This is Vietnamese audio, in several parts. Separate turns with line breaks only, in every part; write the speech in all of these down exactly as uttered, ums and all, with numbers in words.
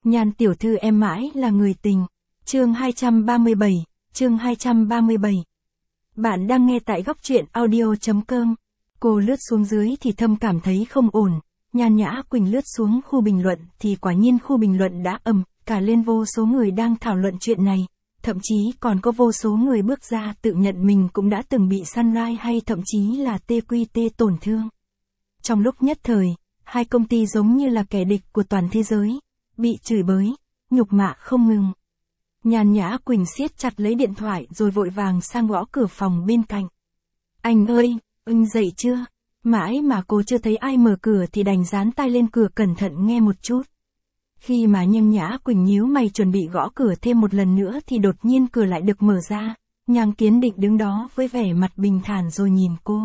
Nhan tiểu thư em mãi là người tình. Chương hai trăm ba mươi bảy, chương hai trăm ba mươi bảy. Bạn đang nghe tại góc truyện audio chấm com. Cô lướt xuống dưới thì thầm cảm thấy không ổn. Nhan Nhã Quỳnh lướt xuống khu bình luận thì quả nhiên khu bình luận đã ầm cả lên, vô số người đang thảo luận chuyện này. Thậm chí còn có vô số người bước ra tự nhận mình cũng đã từng bị Sunrise hay thậm chí là tê quy tê tổn thương. Trong lúc nhất thời, hai công ty giống như là kẻ địch của toàn thế giới, bị chửi bới, nhục mạ không ngừng. Nhan Nhã Quỳnh siết chặt lấy điện thoại rồi vội vàng sang gõ cửa phòng bên cạnh. Anh ơi, anh dậy chưa? Mãi mà cô chưa thấy ai mở cửa thì đành dán tai lên cửa cẩn thận nghe một chút. Khi mà Nhan Nhã Quỳnh nhíu mày chuẩn bị gõ cửa thêm một lần nữa thì đột nhiên cửa lại được mở ra. Nhan Kiến Định đứng đó với vẻ mặt bình thản rồi nhìn cô.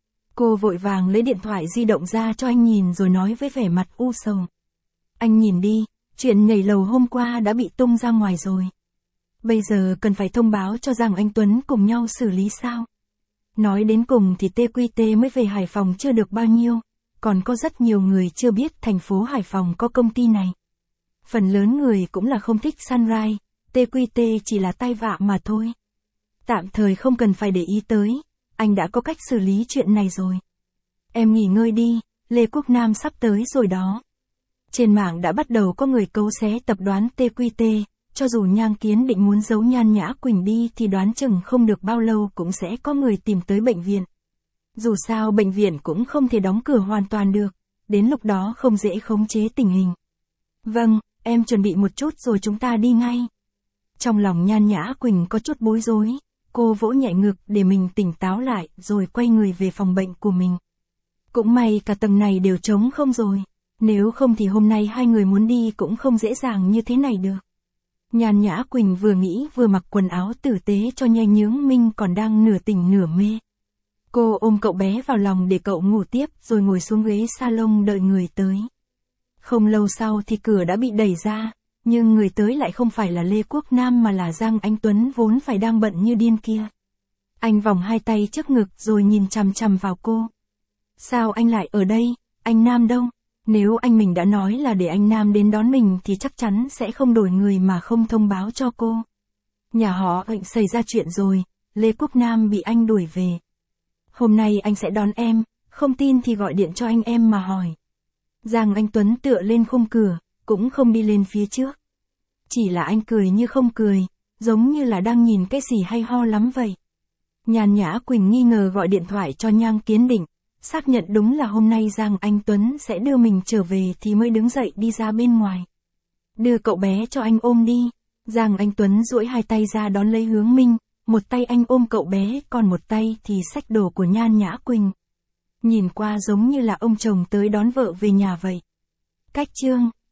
Cô vội vàng lấy điện thoại di động ra cho anh nhìn rồi nói với vẻ mặt u sầu. Anh nhìn đi, chuyện nhảy lầu hôm qua đã bị tung ra ngoài rồi. Bây giờ cần phải thông báo cho Giang Anh Tuấn cùng nhau xử lý sao? Nói đến cùng thì tê quy tê mới về Hải Phòng chưa được bao nhiêu, còn có rất nhiều người chưa biết thành phố Hải Phòng có công ty này. Phần lớn người cũng là không thích Sunrise, tê quy tê chỉ là tai vạ mà thôi. Tạm thời không cần phải để ý tới, anh đã có cách xử lý chuyện này rồi. Em nghỉ ngơi đi, Lê Quốc Nam sắp tới rồi đó. Trên mạng đã bắt đầu có người cấu xé tập đoán tê quy tê, cho dù Nhan Kiến Định muốn giấu Nhan Nhã Quỳnh đi thì đoán chừng không được bao lâu cũng sẽ có người tìm tới bệnh viện. Dù sao bệnh viện cũng không thể đóng cửa hoàn toàn được, đến lúc đó không dễ khống chế tình hình. Vâng, em chuẩn bị một chút rồi chúng ta đi ngay. Trong lòng Nhan Nhã Quỳnh có chút bối rối, cô vỗ nhẹ ngực để mình tỉnh táo lại rồi quay người về phòng bệnh của mình. Cũng may cả tầng này đều trống không rồi, nếu không thì hôm nay hai người muốn đi cũng không dễ dàng như thế này được. Nhan Nhã Quỳnh vừa nghĩ vừa mặc quần áo tử tế cho Nhanh Nhướng Minh còn đang nửa tỉnh nửa mê. Cô ôm cậu bé vào lòng để cậu ngủ tiếp rồi ngồi xuống ghế salon đợi người tới. Không lâu sau thì cửa đã bị đẩy ra, nhưng người tới lại không phải là Lê Quốc Nam mà là Giang Anh Tuấn vốn phải đang bận như điên kia. Anh vòng hai tay trước ngực rồi nhìn chằm chằm vào cô. Sao anh lại ở đây, anh Nam đâu? Nếu anh mình đã nói là để anh Nam đến đón mình thì chắc chắn sẽ không đổi người mà không thông báo cho cô. Nhà họ Hạnh xảy ra chuyện rồi, Lê Quốc Nam bị anh đuổi về. Hôm nay anh sẽ đón em, không tin thì gọi điện cho anh em mà hỏi. Giang Anh Tuấn tựa lên khung cửa, cũng không đi lên phía trước. Chỉ là anh cười như không cười, giống như là đang nhìn cái gì hay ho lắm vậy. Nhan Nhã Quỳnh nghi ngờ gọi điện thoại cho Nhan Kiến Định, xác nhận đúng là hôm nay Giang Anh Tuấn sẽ đưa mình trở về thì mới đứng dậy đi ra bên ngoài. Đưa cậu bé cho anh ôm đi. Giang Anh Tuấn duỗi hai tay ra đón lấy Hướng Minh, một tay anh ôm cậu bé còn một tay thì xách đồ của Nhan Nhã Quỳnh. Nhìn qua giống như là ông chồng tới đón vợ về nhà vậy. Cách chương